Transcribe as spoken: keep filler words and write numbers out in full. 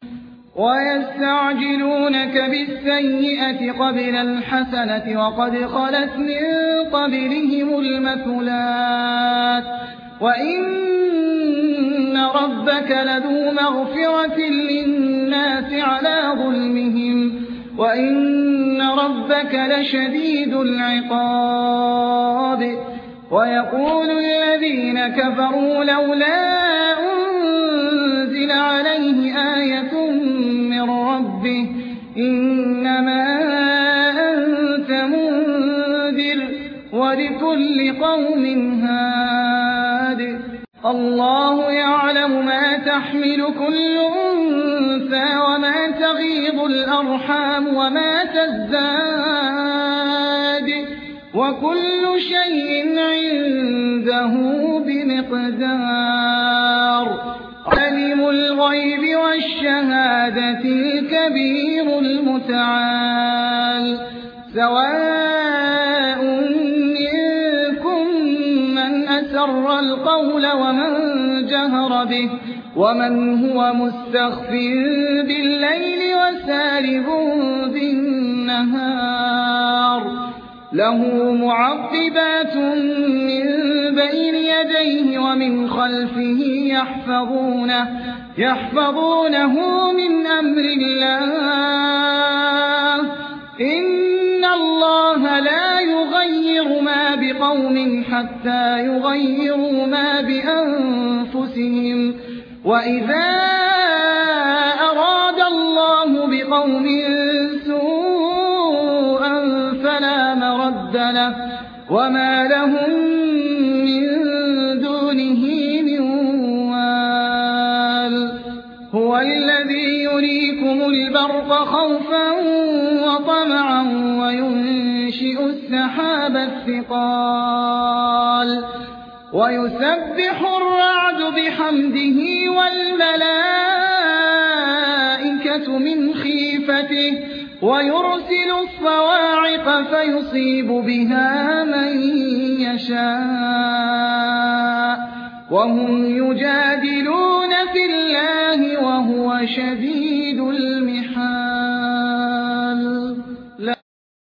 ويستعجلونك بالسيئة قبل الحسنة وقد خلت من قبلهم المثلات وإن ربك لذو مغفرة للناس على ظلمهم وإن ربك لشديد العقاب ويقول الذين كفروا لولا أنزل عليه آية من ربه إنما أنت منذر ولكل قوم هاد الله يعلم ما تحمل كل أنثى وما تغيض الأرحام وما تزداد وكل شيء عنده بمقدار عالم الغيب والشهادة الكبير المتعال سواء منكم من أسر القول ومن جهر به ومن هو مستخف بالليل وسارب بالنهار له معقبات من بين يديه ومن خلفه يحفظونه, يحفظونه من أمر الله إن الله لا يغير ما بقوم حتى يغيروا ما بأنفسهم وإذا أراد الله بقوم سوءا فلا مرد له وما لهم من دونه من وال هو الذي يريكم البرق خوفا وطمعا وينشئ السحاب الثقال ويسبح الرعد بحمده والملائكة من خيفته ويرسل الصواعق فيصيب بها من يشاء وهم يجادلون في الله وهو شديد المحال.